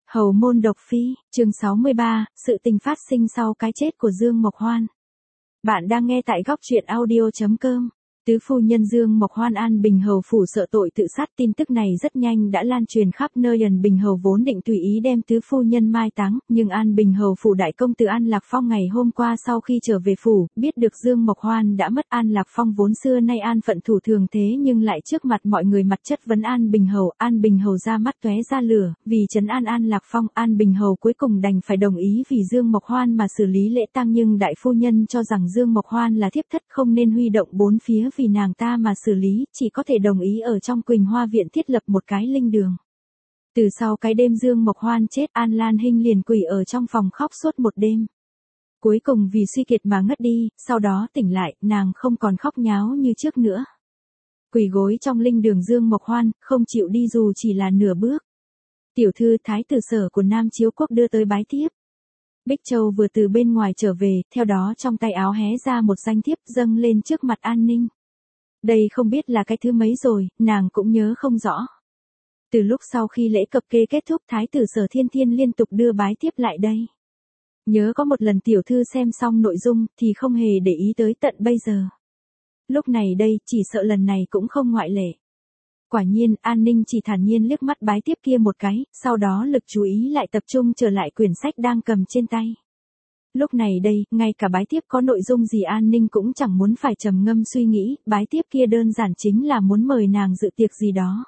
Hầu môn độc phi, chương 63, sự tình phát sinh sau cái chết của Dương Mộc Hoan. Bạn đang nghe tại góc truyện audio.com. Tứ phu nhân Dương Mộc Hoan An Bình Hầu phủ sợ tội tự sát, tin tức này rất nhanh đã lan truyền khắp nơi. An Bình Hầu vốn định tùy ý đem tứ phu nhân mai táng, nhưng An Bình Hầu phủ đại công tử An Lạc Phong ngày hôm qua sau khi trở về phủ, biết được Dương Mộc Hoan đã mất. An Lạc Phong vốn xưa nay an phận thủ thường thế nhưng lại trước mặt mọi người mặt chất vấn An Bình Hầu ra mắt tóe ra lửa, vì trấn an An Lạc Phong, An Bình Hầu cuối cùng đành phải đồng ý vì Dương Mộc Hoan mà xử lý lễ tang, nhưng đại phu nhân cho rằng Dương Mộc Hoan là thiếp thất không nên huy động bốn phía vì nàng ta mà xử lý, chỉ có thể đồng ý ở trong Quỳnh Hoa viện thiết lập một cái linh đường. Từ sau cái đêm Dương Mộc Hoan chết, An Lan Hinh liền quỳ ở trong phòng khóc suốt một đêm. Cuối cùng vì suy kiệt mà ngất đi, sau đó tỉnh lại, nàng không còn khóc nháo như trước nữa. Quỳ gối trong linh đường Dương Mộc Hoan, không chịu đi dù chỉ là nửa bước. Tiểu thư thái tử Sở của Nam Chiếu Quốc đưa tới bái thiếp. Bích Châu vừa từ bên ngoài trở về, theo đó trong tay áo hé ra một danh thiếp dâng lên trước mặt An Ninh. Đây không biết là cái thứ mấy rồi, nàng cũng nhớ không rõ. Từ lúc sau khi lễ cập kê kết thúc, thái tử Sở Thiên Thiên liên tục đưa bái thiếp lại đây. Nhớ có một lần tiểu thư xem xong nội dung thì không hề để ý tới tận bây giờ. Lúc này đây, chỉ sợ lần này cũng không ngoại lệ. Quả nhiên, An Ninh chỉ thản nhiên liếc mắt bái tiếp kia một cái, sau đó lực chú ý lại tập trung trở lại quyển sách đang cầm trên tay. Lúc này đây, ngay cả bái tiếp có nội dung gì An Ninh cũng chẳng muốn phải trầm ngâm suy nghĩ, bái tiếp kia đơn giản chính là muốn mời nàng dự tiệc gì đó.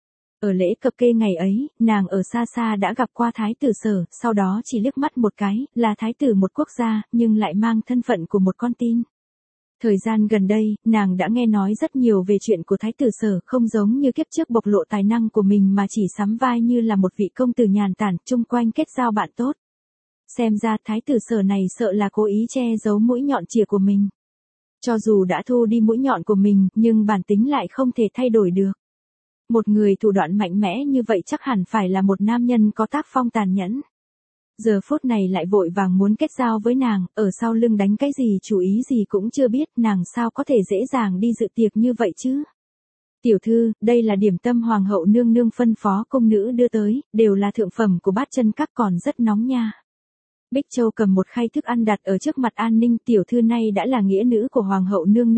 Ở lễ cập kê ngày ấy, nàng ở xa xa đã gặp qua thái tử Sở, sau đó chỉ liếc mắt một cái, là thái tử một quốc gia, nhưng lại mang thân phận của một con tin. Thời gian gần đây, nàng đã nghe nói rất nhiều về chuyện của thái tử Sở, không giống như kiếp trước bộc lộ tài năng của mình mà chỉ sắm vai như là một vị công tử nhàn tản, chung quanh kết giao bạn tốt. Xem ra thái tử Sở này sợ là cố ý che giấu mũi nhọn chìa của mình. Cho dù đã thu đi mũi nhọn của mình, nhưng bản tính lại không thể thay đổi được. Một người thủ đoạn mạnh mẽ như vậy chắc hẳn phải là một nam nhân có tác phong tàn nhẫn. Giờ phút này lại vội vàng muốn kết giao với nàng, ở sau lưng đánh cái gì chủ ý gì cũng chưa biết, nàng sao có thể dễ dàng đi dự tiệc như vậy chứ. Tiểu thư, đây là điểm tâm hoàng hậu nương nương phân phó công nữ đưa tới, đều là thượng phẩm của Bát Chân Các, còn rất nóng nha. Bích Châu cầm một khay thức ăn đặt ở trước mặt An Ninh, tiểu thư này đã là nghĩa nữ của hoàng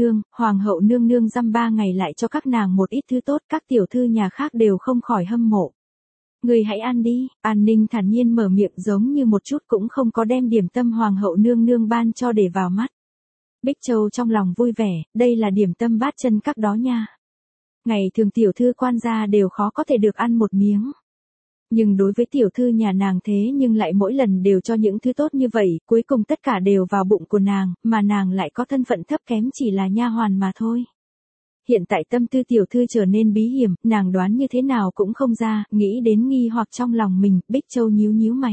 hậu nương nương dăm 3 ngày lại cho các nàng một ít thứ tốt, các tiểu thư nhà khác đều không khỏi hâm mộ. Người hãy ăn đi, An Ninh thản nhiên mở miệng giống như một chút cũng không có đem điểm tâm hoàng hậu nương nương ban cho để vào mắt. Bích Châu trong lòng vui vẻ, đây là điểm tâm Bát Chân Các đó nha. Ngày thường tiểu thư quan gia đều khó có thể được ăn một miếng. Nhưng đối với tiểu thư nhà nàng thế nhưng lại mỗi lần đều cho những thứ tốt như vậy, cuối cùng tất cả đều vào bụng của nàng, mà nàng lại có thân phận thấp kém chỉ là nha hoàn mà thôi. Hiện tại tâm tư tiểu thư trở nên bí hiểm, nàng đoán như thế nào cũng không ra, nghĩ đến nghi hoặc trong lòng mình, Bích Châu nhíu mày.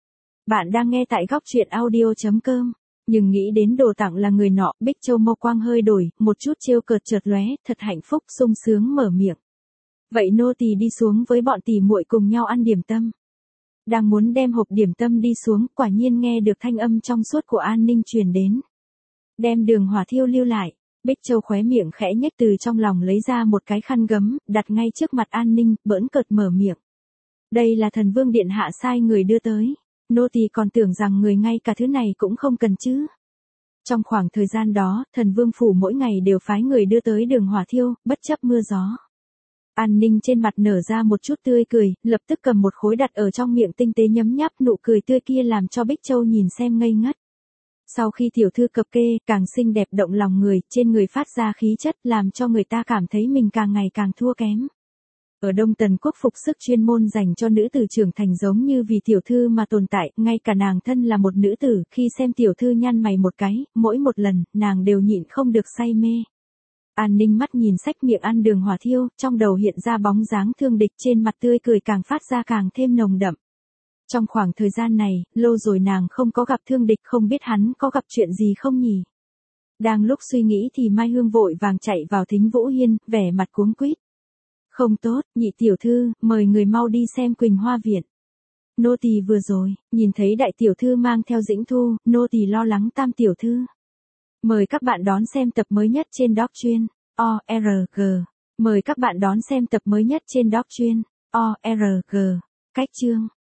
Bạn đang nghe tại góc truyện audio.com, nhưng nghĩ đến đồ tặng là người nọ, Bích Châu mâu quang hơi đổi, một chút trêu cợt chợt lóe, thật hạnh phúc sung sướng mở miệng. Vậy nô tỳ đi xuống với bọn tỷ muội cùng nhau ăn điểm tâm. Đang muốn đem hộp điểm tâm đi xuống, quả nhiên nghe được thanh âm trong suốt của An Ninh truyền đến. Đem đường hỏa thiêu lưu lại. Bích Châu khóe miệng khẽ nhếch, từ trong lòng lấy ra một cái khăn gấm, đặt ngay trước mặt An Ninh, bỡn cợt mở miệng. Đây là thần vương điện hạ sai người đưa tới. Nô tỳ còn tưởng rằng người ngay cả thứ này cũng không cần chứ. Trong khoảng thời gian đó, thần vương phủ mỗi ngày đều phái người đưa tới đường hỏa thiêu, bất chấp mưa gió. An Ninh trên mặt nở ra một chút tươi cười, lập tức cầm một khối đặt ở trong miệng tinh tế nhấm nháp, nụ cười tươi kia làm cho Bích Châu nhìn xem ngây ngất. Sau khi tiểu thư cập kê, càng xinh đẹp động lòng người, trên người phát ra khí chất làm cho người ta cảm thấy mình càng ngày càng thua kém. Ở Đông Tần quốc phục sức chuyên môn dành cho nữ tử trưởng thành giống như vì tiểu thư mà tồn tại, ngay cả nàng thân là một nữ tử, khi xem tiểu thư nhăn mày một cái, mỗi một lần, nàng đều nhịn không được say mê. An Ninh mắt nhìn sách miệng ăn đường hỏa thiêu, trong đầu hiện ra bóng dáng thương địch, trên mặt tươi cười càng phát ra càng thêm nồng đậm. Trong khoảng thời gian này, lâu rồi nàng không có gặp thương địch, không biết hắn có gặp chuyện gì không nhỉ. Đang lúc suy nghĩ thì Mai Hương vội vàng chạy vào Thính Vũ Hiên, vẻ mặt cuống quýt. Không tốt, nhị tiểu thư, mời người mau đi xem Quỳnh Hoa viện. Nô tỳ vừa rồi, nhìn thấy đại tiểu thư mang theo Dĩnh Thu, nô tỳ lo lắng tam tiểu thư. Mời các bạn đón xem tập mới nhất trên doc chuyên ORG. Mời các bạn đón xem tập mới nhất trên doc chuyên ORG. Cách chương